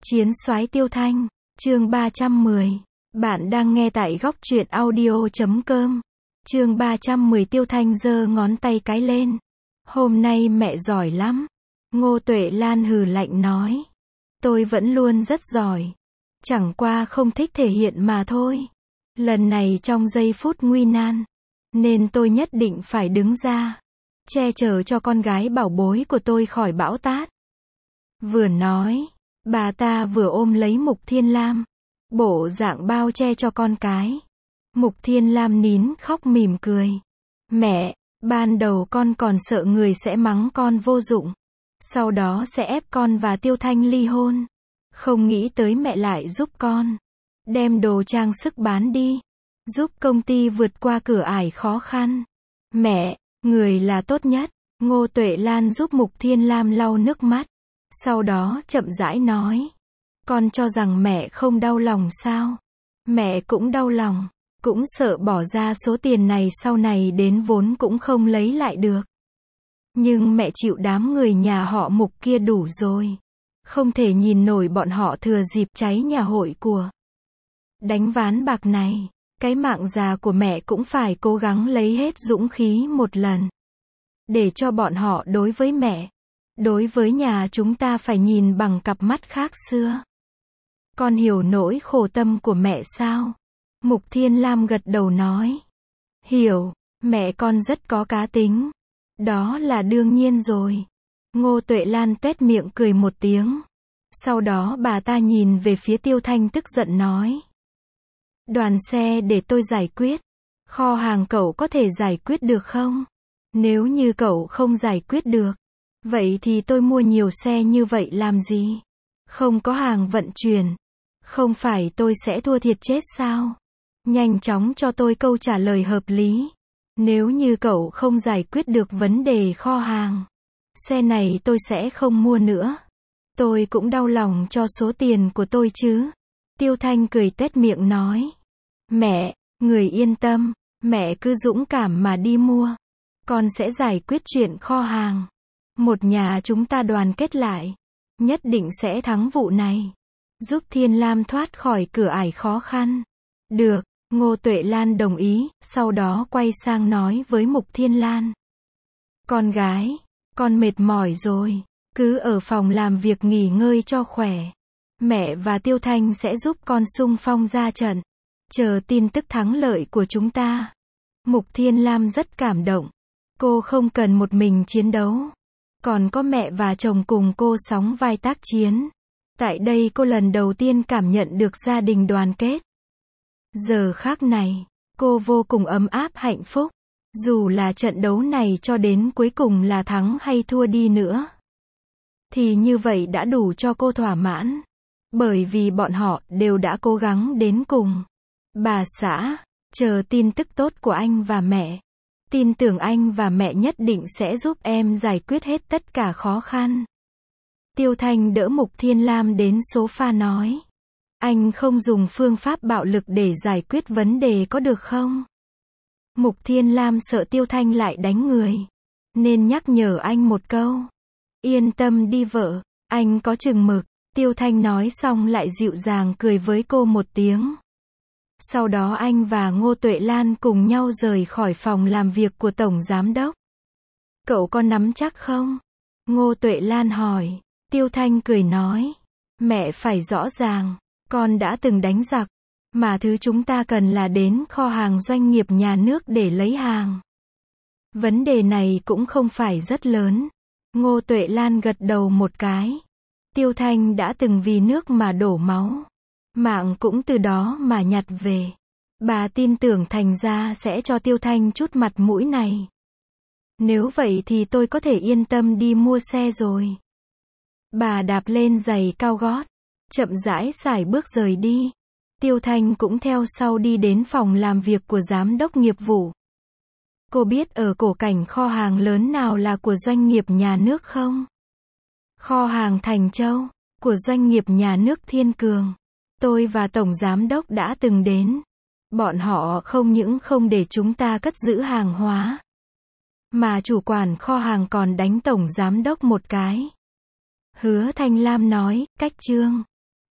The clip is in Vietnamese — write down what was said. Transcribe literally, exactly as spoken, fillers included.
Chiến soái Tiêu Thanh, chương ba trăm mười. Bạn đang nghe tại góc truyện audio chấm com. Chương ba trăm mười. Tiêu Thanh giơ ngón tay cái lên. Hôm nay mẹ giỏi lắm. Ngô Tuệ Lan hừ lạnh nói. Tôi vẫn luôn rất giỏi. Chẳng qua không thích thể hiện mà thôi. Lần này trong giây phút nguy nan, nên tôi nhất định phải đứng ra, che chở cho con gái bảo bối của tôi khỏi bão táp. Vừa nói, bà ta vừa ôm lấy Mục Thiên Lam, bộ dạng bao che cho con cái. Mục Thiên Lam nín khóc mỉm cười. Mẹ, ban đầu con còn sợ người sẽ mắng con vô dụng, sau đó sẽ ép con và Tiêu Thanh ly hôn. Không nghĩ tới mẹ lại giúp con đem đồ trang sức bán đi, giúp công ty vượt qua cửa ải khó khăn. Mẹ, người là tốt nhất. Ngô Tuệ Lan giúp Mục Thiên Lam lau nước mắt, sau đó chậm rãi nói. Con cho rằng mẹ không đau lòng sao? Mẹ cũng đau lòng, cũng sợ bỏ ra số tiền này sau này đến vốn cũng không lấy lại được. Nhưng mẹ chịu đám người nhà họ Mục kia đủ rồi. Không thể nhìn nổi bọn họ thừa dịp cháy nhà hội của đánh ván bạc này. Cái mạng già của mẹ cũng phải cố gắng lấy hết dũng khí một lần, để cho bọn họ đối với mẹ, đối với nhà chúng ta phải nhìn bằng cặp mắt khác xưa. Con hiểu nỗi khổ tâm của mẹ sao? Mục Thiên Lam gật đầu nói. Hiểu, mẹ con rất có cá tính. Đó là đương nhiên rồi. Ngô Tuệ Lan tuét miệng cười một tiếng. Sau đó bà ta nhìn về phía Tiêu Thanh tức giận nói. Đoàn xe để tôi giải quyết. Kho hàng cậu có thể giải quyết được không? Nếu như cậu không giải quyết được, vậy thì tôi mua nhiều xe như vậy làm gì? Không có hàng vận chuyển, không phải tôi sẽ thua thiệt chết sao? Nhanh chóng cho tôi câu trả lời hợp lý. Nếu như cậu không giải quyết được vấn đề kho hàng, xe này tôi sẽ không mua nữa. Tôi cũng đau lòng cho số tiền của tôi chứ. Tiêu Thanh cười tuét miệng nói. Mẹ, người yên tâm, mẹ cứ dũng cảm mà đi mua. Con sẽ giải quyết chuyện kho hàng. Một nhà chúng ta đoàn kết lại, nhất định sẽ thắng vụ này, giúp Thiên Lam thoát khỏi cửa ải khó khăn. Được, Ngô Tuệ Lan đồng ý, sau đó quay sang nói với Mục Thiên Lan. Con gái, con mệt mỏi rồi, cứ ở phòng làm việc nghỉ ngơi cho khỏe. Mẹ và Tiêu Thanh sẽ giúp con xung phong ra trận, chờ tin tức thắng lợi của chúng ta. Mục Thiên Lam rất cảm động. Cô không cần một mình chiến đấu, còn có mẹ và chồng cùng cô sóng vai tác chiến. Tại đây cô lần đầu tiên cảm nhận được gia đình đoàn kết. Giờ khắc này, cô vô cùng ấm áp hạnh phúc. Dù là trận đấu này cho đến cuối cùng là thắng hay thua đi nữa, thì như vậy đã đủ cho cô thỏa mãn. Bởi vì bọn họ đều đã cố gắng đến cùng. Bà xã, chờ tin tức tốt của anh và mẹ. Tin tưởng anh và mẹ nhất định sẽ giúp em giải quyết hết tất cả khó khăn. Tiêu Thanh đỡ Mục Thiên Lam đến sofa nói. Anh không dùng phương pháp bạo lực để giải quyết vấn đề có được không? Mục Thiên Lam sợ Tiêu Thanh lại đánh người, nên nhắc nhở anh một câu. Yên tâm đi vợ, anh có chừng mực. Tiêu Thanh nói xong lại dịu dàng cười với cô một tiếng. Sau đó anh và Ngô Tuệ Lan cùng nhau rời khỏi phòng làm việc của Tổng Giám Đốc. Cậu có nắm chắc không? Ngô Tuệ Lan hỏi. Tiêu Thanh cười nói. Mẹ phải rõ ràng, con đã từng đánh giặc, mà thứ chúng ta cần là đến kho hàng doanh nghiệp nhà nước để lấy hàng. Vấn đề này cũng không phải rất lớn. Ngô Tuệ Lan gật đầu một cái. Tiêu Thanh đã từng vì nước mà đổ máu, mạng cũng từ đó mà nhặt về. Bà tin tưởng thành ra sẽ cho Tiêu Thanh chút mặt mũi này. Nếu vậy thì tôi có thể yên tâm đi mua xe rồi. Bà đạp lên giày cao gót, chậm rãi sải bước rời đi. Tiêu Thanh cũng theo sau đi đến phòng làm việc của giám đốc nghiệp vụ. Cô biết ở cổ cảnh kho hàng lớn nào là của doanh nghiệp nhà nước không? Kho hàng Thành Châu, của doanh nghiệp nhà nước Thiên Cường. Tôi và Tổng Giám Đốc đã từng đến. Bọn họ không những không để chúng ta cất giữ hàng hóa, mà chủ quản kho hàng còn đánh Tổng Giám Đốc một cái. Hứa Thanh Lam nói, cách trương.